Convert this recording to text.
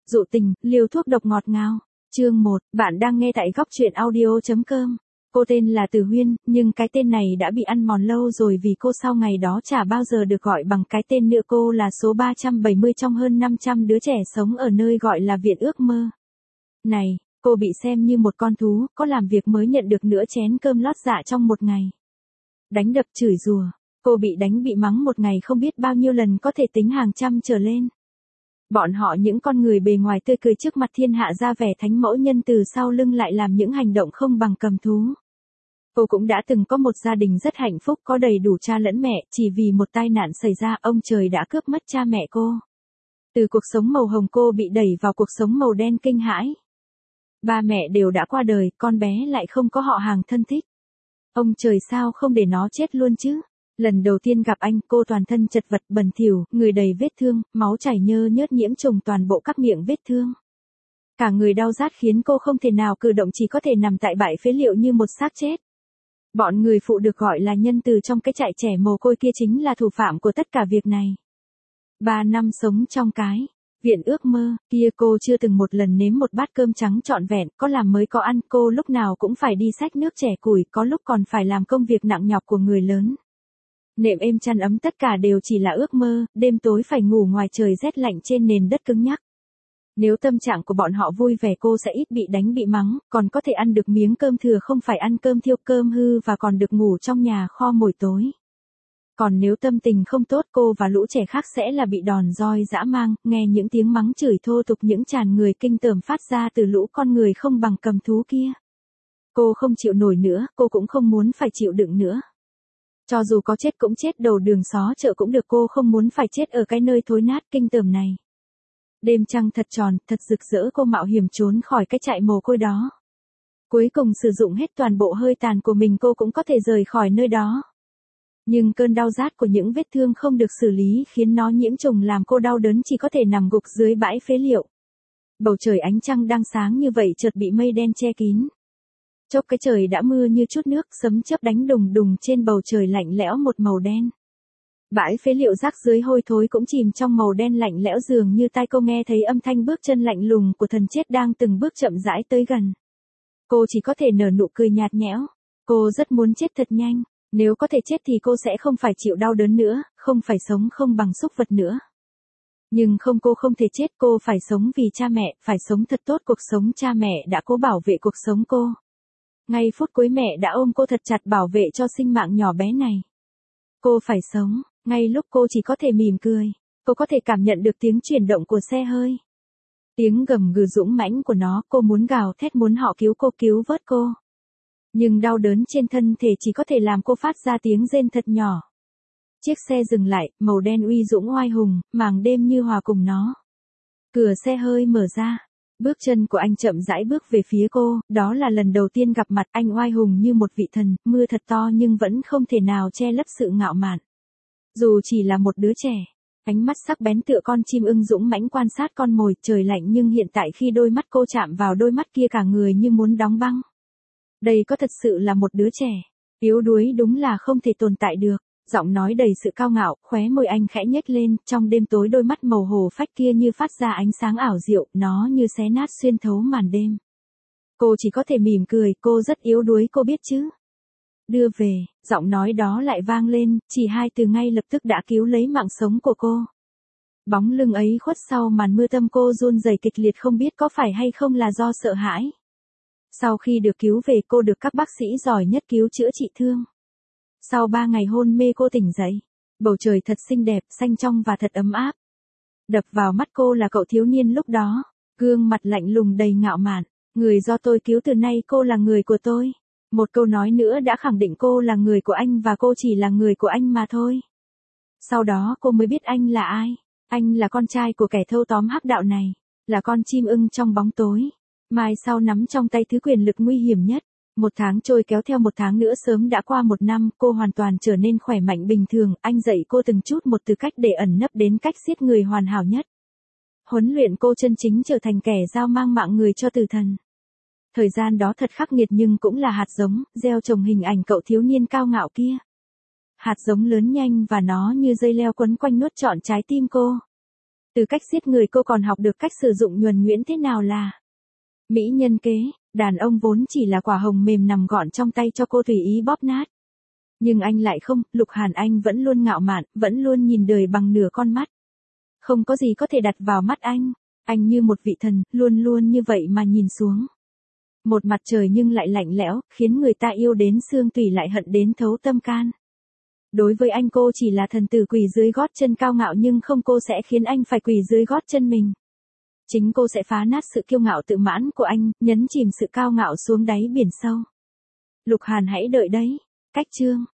Dụ tình, liều thuốc độc ngọt ngào. Chương 1, bạn đang nghe tại góc truyện audio.com. Cô tên là Từ Huyên, nhưng cái tên này đã bị ăn mòn lâu rồi vì cô sau ngày đó chả bao giờ được gọi bằng cái tên nữa. Cô là số 370 trong hơn 500 đứa trẻ sống ở nơi gọi là Viện Ước Mơ. Này, cô bị xem như một con thú, có làm việc mới nhận được nửa chén cơm lót dạ trong một ngày. Đánh đập chửi rủa, cô bị đánh bị mắng một ngày không biết bao nhiêu lần, có thể tính hàng trăm trở lên. Bọn họ những con người bề ngoài tươi cười trước mặt thiên hạ ra vẻ thánh mẫu, nhân từ sau lưng lại làm những hành động không bằng cầm thú. Cô cũng đã từng có một gia đình rất hạnh phúc, có đầy đủ cha lẫn mẹ, chỉ vì một tai nạn xảy ra, ông trời đã cướp mất cha mẹ cô. Từ cuộc sống màu hồng cô bị đẩy vào cuộc sống màu đen kinh hãi. Ba mẹ đều đã qua đời, con bé lại không có họ hàng thân thích. Ông trời sao không để nó chết luôn chứ? Lần đầu tiên gặp anh, cô toàn thân chật vật bẩn thỉu, người đầy vết thương, máu chảy nhơ nhớt nhiễm trùng toàn bộ các miệng vết thương. Cả người đau rát khiến cô không thể nào cử động, chỉ có thể nằm tại bãi phế liệu như một xác chết. Bọn người phụ được gọi là nhân từ trong cái trại trẻ mồ côi kia chính là thủ phạm của tất cả việc này. 3 năm sống trong cái Viện Ước Mơ kia, cô chưa từng một lần nếm một bát cơm trắng trọn vẹn, có làm mới có ăn, cô lúc nào cũng phải đi xách nước chẻ củi, có lúc còn phải làm công việc nặng nhọc của người lớn. Nệm êm chăn ấm tất cả đều chỉ là ước mơ, đêm tối phải ngủ ngoài trời rét lạnh trên nền đất cứng nhắc. Nếu tâm trạng của bọn họ vui vẻ cô sẽ ít bị đánh bị mắng, còn có thể ăn được miếng cơm thừa, không phải ăn cơm thiêu cơm hư, và còn được ngủ trong nhà kho mỗi tối. Còn nếu tâm tình không tốt, cô và lũ trẻ khác sẽ là bị đòn roi dã mang, nghe những tiếng mắng chửi thô tục, những tràn người kinh tởm phát ra từ lũ con người không bằng cầm thú kia. Cô không chịu nổi nữa, cô cũng không muốn phải chịu đựng nữa. Cho dù có chết cũng chết đầu đường xó chợ cũng được, cô không muốn phải chết ở cái nơi thối nát kinh tởm này. Đêm trăng thật tròn, thật rực rỡ, cô mạo hiểm trốn khỏi cái trại mồ côi đó. Cuối cùng sử dụng hết toàn bộ hơi tàn của mình, cô cũng có thể rời khỏi nơi đó. Nhưng cơn đau rát của những vết thương không được xử lý khiến nó nhiễm trùng, làm cô đau đớn, chỉ có thể nằm gục dưới bãi phế liệu. Bầu trời ánh trăng đang sáng như vậy chợt bị mây đen che kín. Chốc cái trời đã mưa như chút nước, sấm chớp đánh đùng đùng trên bầu trời lạnh lẽo một màu đen. Bãi phế liệu rác dưới hôi thối cũng chìm trong màu đen lạnh lẽo, dường như tai cô nghe thấy âm thanh bước chân lạnh lùng của thần chết đang từng bước chậm rãi tới gần. Cô chỉ có thể nở nụ cười nhạt nhẽo. Cô rất muốn chết thật nhanh. Nếu có thể chết thì cô sẽ không phải chịu đau đớn nữa, không phải sống không bằng súc vật nữa. Nhưng không, cô không thể chết, cô phải sống vì cha mẹ, phải sống thật tốt cuộc sống cha mẹ đã cố bảo vệ cuộc sống cô. Ngay phút cuối mẹ đã ôm cô thật chặt bảo vệ cho sinh mạng nhỏ bé này. Cô phải sống, ngay lúc cô chỉ có thể mỉm cười, cô có thể cảm nhận được tiếng chuyển động của xe hơi. Tiếng gầm gừ dũng mãnh của nó, cô muốn gào thét, muốn họ cứu cô, cứu vớt cô. Nhưng đau đớn trên thân thể chỉ có thể làm cô phát ra tiếng rên thật nhỏ. Chiếc xe dừng lại, màu đen uy dũng oai hùng, màng đêm như hòa cùng nó. Cửa xe hơi mở ra. Bước chân của anh chậm rãi bước về phía cô, đó là lần đầu tiên gặp mặt, anh oai hùng như một vị thần, mưa thật to nhưng vẫn không thể nào che lấp sự ngạo mạn. Dù chỉ là một đứa trẻ, ánh mắt sắc bén tựa con chim ưng dũng mãnh quan sát con mồi, trời lạnh nhưng hiện tại khi đôi mắt cô chạm vào đôi mắt kia, cả người như muốn đóng băng. Đây có thật sự là một đứa trẻ, yếu đuối đúng là không thể tồn tại được. Giọng nói đầy sự cao ngạo, khóe môi anh khẽ nhếch lên, trong đêm tối đôi mắt màu hồ phách kia như phát ra ánh sáng ảo diệu, nó như xé nát xuyên thấu màn đêm. Cô chỉ có thể mỉm cười, cô rất yếu đuối, cô biết chứ. Đưa về, giọng nói đó lại vang lên, chỉ 2 từ ngay lập tức đã cứu lấy mạng sống của cô. Bóng lưng ấy khuất sau màn mưa, tâm cô run rẩy kịch liệt, không biết có phải hay không là do sợ hãi. Sau khi được cứu về, cô được các bác sĩ giỏi nhất cứu chữa trị thương. Sau 3 ngày hôn mê cô tỉnh dậy. Bầu trời thật xinh đẹp, xanh trong và thật ấm áp. Đập vào mắt cô là cậu thiếu niên lúc đó. Gương mặt lạnh lùng đầy ngạo mạn. Người do tôi cứu, từ nay cô là người của tôi. Một câu nói nữa đã khẳng định cô là người của anh và cô chỉ là người của anh mà thôi. Sau đó cô mới biết anh là ai. Anh là con trai của kẻ thâu tóm hắc đạo này. Là con chim ưng trong bóng tối. Mai sau nắm trong tay thứ quyền lực nguy hiểm nhất. 1 tháng trôi kéo theo 1 tháng nữa sớm đã qua 1 năm, cô hoàn toàn trở nên khỏe mạnh bình thường, anh dạy cô từng chút một từ cách để ẩn nấp đến cách giết người hoàn hảo nhất. Huấn luyện cô chân chính trở thành kẻ giao mang mạng người cho tử thần. Thời gian đó thật khắc nghiệt nhưng cũng là hạt giống, gieo trồng hình ảnh cậu thiếu niên cao ngạo kia. Hạt giống lớn nhanh và nó như dây leo quấn quanh nuốt trọn trái tim cô. Từ cách giết người cô còn học được cách sử dụng nhuần nhuyễn thế nào là mỹ nhân kế, đàn ông vốn chỉ là quả hồng mềm nằm gọn trong tay cho cô tùy ý bóp nát. Nhưng anh lại không, Lục Hàn Anh vẫn luôn ngạo mạn, vẫn luôn nhìn đời bằng nửa con mắt. Không có gì có thể đặt vào mắt anh như một vị thần, luôn luôn như vậy mà nhìn xuống. Một mặt trời nhưng lại lạnh lẽo, khiến người ta yêu đến xương tủy lại hận đến thấu tâm can. Đối với anh cô chỉ là thần tử quỳ dưới gót chân cao ngạo nhưng không, cô sẽ khiến anh phải quỳ dưới gót chân mình. Chính cô sẽ phá nát sự kiêu ngạo tự mãn của anh, nhấn chìm sự cao ngạo xuống đáy biển sâu. Lục Hàn hãy đợi đấy. Cách chương